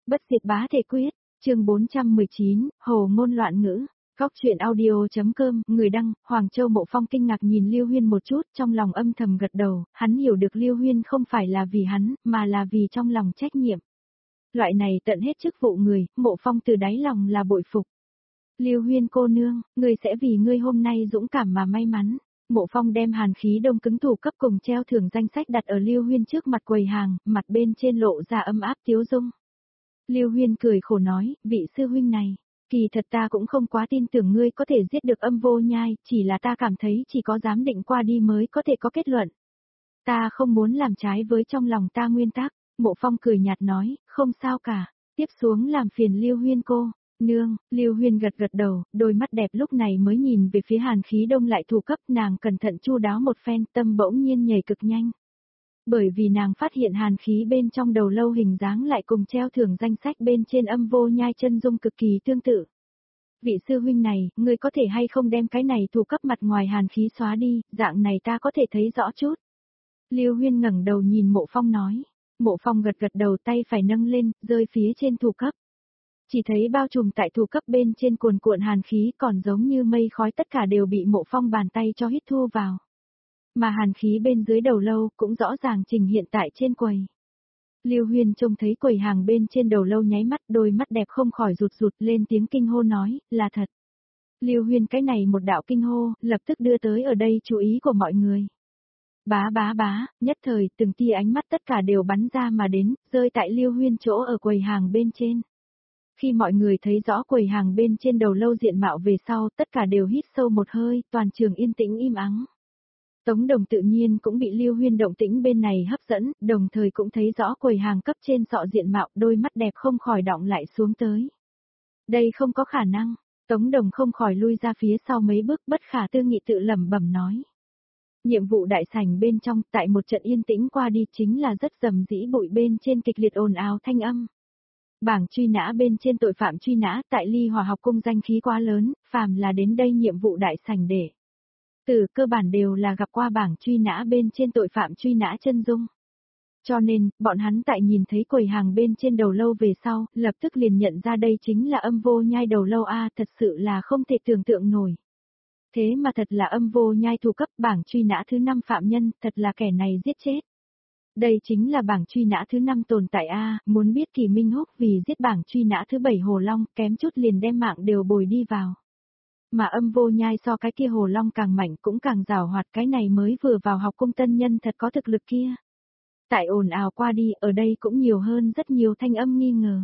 Bất diệt bá thể quyết, chương 419, hồ ngôn loạn ngữ. Góc truyện audio.com, người đăng, Hoàng Châu Mộ Phong kinh ngạc nhìn Lưu Huyên một chút, trong lòng âm thầm gật đầu, hắn hiểu được Lưu Huyên không phải là vì hắn, mà là vì trong lòng trách nhiệm. Loại này tận hết chức vụ người, Mộ Phong từ đáy lòng là bội phục. Lưu Huyên cô nương, ngươi sẽ vì ngươi hôm nay dũng cảm mà may mắn. Mộ Phong đem hàn khí đông cứng thủ cấp cùng treo thưởng danh sách đặt ở Lưu Huyên trước mặt quầy hàng, mặt bên trên lộ ra âm áp tiếu dung. Lưu Huyên cười khổ nói, vị sư huynh này, kỳ thật ta cũng không quá tin tưởng ngươi có thể giết được Âm Vô Nhai, chỉ là ta cảm thấy chỉ có giám định qua đi mới có thể có kết luận. Ta không muốn làm trái với trong lòng ta nguyên tắc. Mộ Phong cười nhạt nói, không sao cả, tiếp xuống làm phiền Lưu Huyên cô. Nương, Lưu Huyên gật gật đầu, đôi mắt đẹp lúc này mới nhìn về phía hàn khí đông lại thủ cấp, nàng cẩn thận chu đáo một phen, tâm bỗng nhiên nhảy cực nhanh. Bởi vì nàng phát hiện hàn khí bên trong đầu lâu hình dáng lại cùng treo thưởng danh sách bên trên Âm Vô Nhai chân dung cực kỳ tương tự. Vị sư huynh này, ngươi có thể hay không đem cái này thủ cấp mặt ngoài hàn khí xóa đi, dạng này ta có thể thấy rõ chút. Lưu Huyên ngẩng đầu nhìn Mộ Phong nói. Mộ Phong gật gật đầu, tay phải nâng lên, rơi phía trên thủ cấp. Chỉ thấy bao trùm tại thủ cấp bên trên cuồn cuộn hàn khí còn giống như mây khói, tất cả đều bị Mộ Phong bàn tay cho hít thu vào. Mà hàn khí bên dưới đầu lâu cũng rõ ràng trình hiện tại trên quầy. Lưu Huyên trông thấy quầy hàng bên trên đầu lâu nháy mắt, đôi mắt đẹp không khỏi rụt rụt lên tiếng kinh hô nói, là thật. Lưu Huyên cái này một đạo kinh hô, lập tức đưa tới ở đây chú ý của mọi người. Bá bá bá, nhất thời từng tia ánh mắt tất cả đều bắn ra mà đến, rơi tại Lưu Huyên chỗ ở quầy hàng bên trên. Khi mọi người thấy rõ quầy hàng bên trên đầu lâu diện mạo về sau, tất cả đều hít sâu một hơi, toàn trường yên tĩnh im ắng. Tống Đồng tự nhiên cũng bị Lưu Huyên động tĩnh bên này hấp dẫn, đồng thời cũng thấy rõ quầy hàng cấp trên sọ diện mạo, đôi mắt đẹp không khỏi đọng lại xuống tới. Đây không có khả năng, Tống Đồng không khỏi lui ra phía sau mấy bước, bất khả tư nghị tự lẩm bẩm nói. Nhiệm vụ đại sảnh bên trong, tại một trận yên tĩnh qua đi chính là rất rầm rĩ bụi bên trên kịch liệt ồn ào thanh âm. Bảng truy nã bên trên tội phạm truy nã tại Ly Hòa học cung danh khí quá lớn, phàm là đến đây nhiệm vụ đại sảnh để. Từ cơ bản đều là gặp qua bảng truy nã bên trên tội phạm truy nã chân dung. Cho nên, bọn hắn tại nhìn thấy quầy hàng bên trên đầu lâu về sau, lập tức liền nhận ra đây chính là Âm Vô Nhai đầu lâu a, thật sự là không thể tưởng tượng nổi. Thế mà thật là Âm Vô Nhai thủ cấp bảng truy nã thứ 5 phạm nhân, thật là kẻ này giết chết. Đây chính là bảng truy nã thứ 5 tồn tại a, muốn biết Kỳ Minh Húc vì giết bảng truy nã thứ 7 Hồ Long, kém chút liền đem mạng đều bồi đi vào. Mà Âm Vô Nhai so cái kia Hồ Long càng mạnh cũng càng giàu hoạt, cái này mới vừa vào học cung tân nhân thật có thực lực kia. Tại ồn ào qua đi, ở đây cũng nhiều hơn rất nhiều thanh âm nghi ngờ.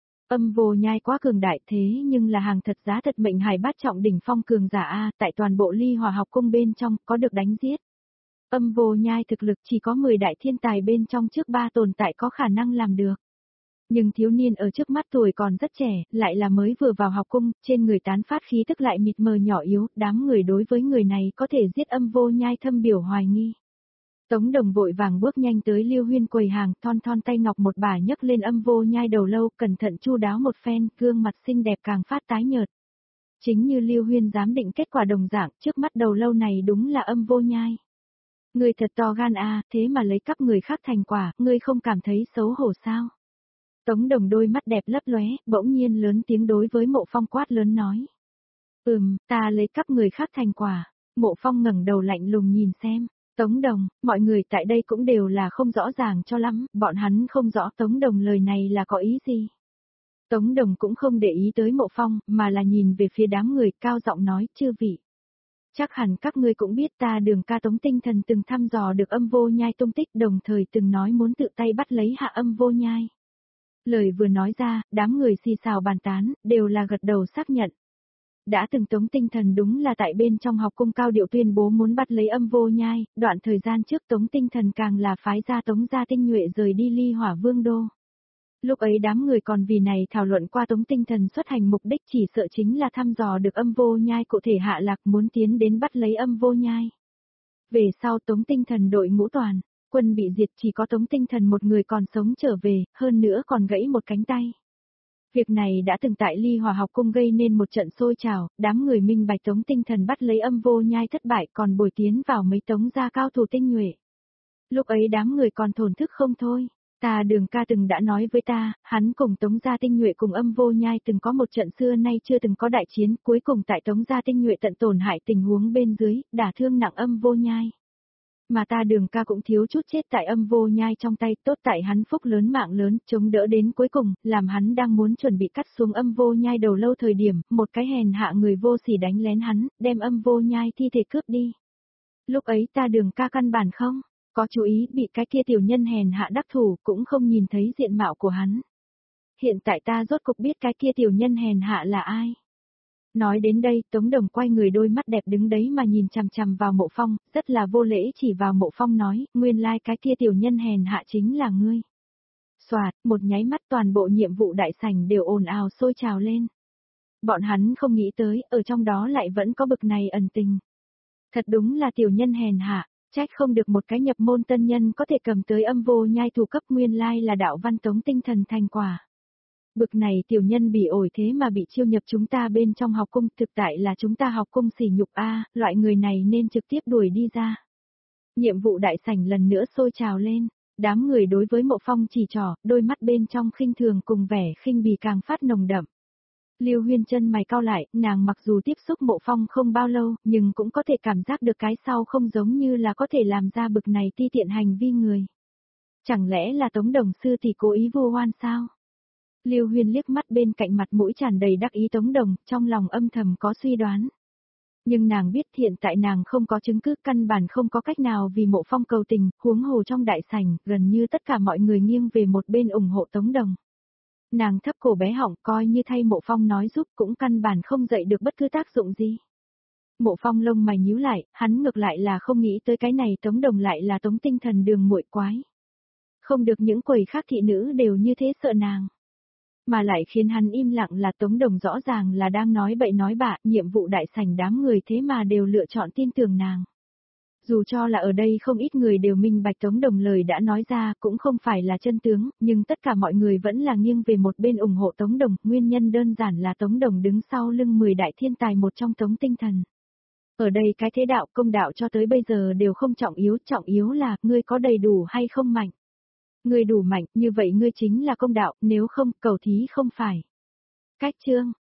Âm Vô Nhai quá cường đại thế nhưng là hàng thật giá thật mệnh hài bát trọng đỉnh phong cường giả a, tại toàn bộ Ly Hòa học cung bên trong có được đánh giết. Âm Vô Nhai thực lực chỉ có 10 đại thiên tài bên trong trước 3 tồn tại có khả năng làm được. Nhưng thiếu niên ở trước mắt tuổi còn rất trẻ, lại là mới vừa vào học cung, trên người tán phát khí tức lại mịt mờ nhỏ yếu, đám người đối với người này có thể giết Âm Vô Nhai thâm biểu hoài nghi. Tống Đồng vội vàng bước nhanh tới Lưu Huyên quầy hàng, thon thon tay ngọc một bà nhấc lên Âm Vô Nhai đầu lâu, cẩn thận chu đáo một phen, gương mặt xinh đẹp càng phát tái nhợt. Chính như Lưu Huyên giám định kết quả đồng dạng, trước mắt đầu lâu này đúng là Âm Vô Nhai. Ngươi thật to gan a, thế mà lấy cắp người khác thành quả, ngươi không cảm thấy xấu hổ sao? Tống Đồng đôi mắt đẹp lấp lóe, bỗng nhiên lớn tiếng đối với Mộ Phong quát lớn nói. Ta lấy cắp người khác thành quả. Mộ Phong ngẩng đầu lạnh lùng nhìn xem. Tống Đồng, mọi người tại đây cũng đều là không rõ ràng cho lắm, bọn hắn không rõ Tống Đồng lời này là có ý gì. Tống Đồng cũng không để ý tới Mộ Phong, mà là nhìn về phía đám người, cao giọng nói, chư vị. Chắc hẳn các ngươi cũng biết ta Đường ca Tống Tinh Thần từng thăm dò được Âm Vô Nhai tung tích, đồng thời từng nói muốn tự tay bắt lấy hạ Âm Vô Nhai. Lời vừa nói ra, đám người xì xào bàn tán, đều là gật đầu xác nhận. Đã từng Tống Tinh Thần đúng là tại bên trong học cung cao điệu tuyên bố muốn bắt lấy Âm Vô Nhai, đoạn thời gian trước Tống Tinh Thần càng là phái ra Tống gia tinh nhuệ rời đi Ly Hỏa Vương đô. Lúc ấy đám người còn vì này thảo luận qua Tống Tinh Thần xuất hành mục đích chỉ sợ chính là thăm dò được Âm Vô Nhai cụ thể hạ lạc muốn tiến đến bắt lấy Âm Vô Nhai. Về sau Tống Tinh Thần đội ngũ toàn, quân bị diệt, chỉ có Tống Tinh Thần một người còn sống trở về, hơn nữa còn gãy một cánh tay. Việc này đã từng tại Ly Hòa học cung gây nên một trận sôi trào, đám người minh bạch Tống Tinh Thần bắt lấy Âm Vô Nhai thất bại còn bồi tiến vào mấy Tống gia cao thủ tinh nhuệ. Lúc ấy đám người còn thổn thức không thôi. Ta Đường ca từng đã nói với ta, hắn cùng Tống Gia Tinh Nhuệ cùng Âm Vô Nhai từng có một trận xưa nay chưa từng có đại chiến, cuối cùng tại Tống Gia Tinh Nhuệ tận tổn hại tình huống bên dưới, đả thương nặng Âm Vô Nhai. Mà ta Đường ca cũng thiếu chút chết tại Âm Vô Nhai trong tay, tốt tại hắn phúc lớn mạng lớn, chống đỡ đến cuối cùng, làm hắn đang muốn chuẩn bị cắt xuống Âm Vô Nhai đầu lâu thời điểm, một cái hèn hạ người vô sỉ đánh lén hắn, đem Âm Vô Nhai thi thể cướp đi. Lúc ấy ta Đường ca căn bản không có chú ý, bị cái kia tiểu nhân hèn hạ đắc thủ, cũng không nhìn thấy diện mạo của hắn. Hiện tại ta rốt cục biết cái kia tiểu nhân hèn hạ là ai. Nói đến đây, Tống Đồng quay người, đôi mắt đẹp đứng đấy mà nhìn chằm chằm vào Mộ Phong, rất là vô lễ chỉ vào Mộ Phong nói, nguyên lai cái kia tiểu nhân hèn hạ chính là ngươi. Soạt, một nháy mắt toàn bộ nhiệm vụ đại sảnh đều ồn ào sôi trào lên. Bọn hắn không nghĩ tới, ở trong đó lại vẫn có bực này ẩn tình. Thật đúng là tiểu nhân hèn hạ, trách không được một cái nhập môn tân nhân có thể cầm tới Âm Vô Nhai thủ cấp, nguyên lai là đạo văn tống tinh thần thành quả. Bực này tiểu nhân bị ổi thế mà bị chiêu nhập chúng ta bên trong học cung, thực tại là chúng ta học cung sỉ nhục a, loại người này nên trực tiếp đuổi đi ra. Nhiệm vụ đại sảnh lần nữa sôi trào lên, đám người đối với Mộ Phong chỉ trỏ, đôi mắt bên trong khinh thường cùng vẻ khinh bỉ càng phát nồng đậm. Lưu Huyên chân mày cau lại, nàng mặc dù tiếp xúc Mộ Phong không bao lâu, nhưng cũng có thể cảm giác được cái sau không giống như là có thể làm ra bực này ti tiện hành vi người. Chẳng lẽ là Tống Đồng sư thì cố ý vu oan sao? Lưu Huyên liếc mắt bên cạnh mặt mũi tràn đầy đắc ý Tống Đồng, trong lòng âm thầm có suy đoán. Nhưng nàng biết hiện tại nàng không có chứng cứ, căn bản không có cách nào vì Mộ Phong cầu tình, huống hồ trong đại sảnh, gần như tất cả mọi người nghiêng về một bên ủng hộ Tống Đồng. Nàng thấp cổ bé họng, coi như thay Mộ Phong nói giúp, cũng căn bản không dậy được bất cứ tác dụng gì. Mộ Phong lông mày nhíu lại, hắn ngược lại là không nghĩ tới cái này Tống Đồng lại là Tống Tinh Thần đường muội quái. Không được những quầy khác thị nữ đều như thế sợ nàng. Mà lại khiến hắn im lặng là Tống Đồng rõ ràng là đang nói bậy nói bạ, nhiệm vụ đại sảnh đám người thế mà đều lựa chọn tin tưởng nàng. Dù cho là ở đây không ít người đều minh bạch Tống Đồng lời đã nói ra cũng không phải là chân tướng, nhưng tất cả mọi người vẫn là nghiêng về một bên ủng hộ Tống Đồng, nguyên nhân đơn giản là Tống Đồng đứng sau lưng 10 đại thiên tài một trong Tống Tinh Thần. Ở đây cái thế đạo công đạo cho tới bây giờ đều không trọng yếu là ngươi có đầy đủ hay không mạnh. Ngươi đủ mạnh, như vậy ngươi chính là công đạo, nếu không, cầu thí không phải. Cách chương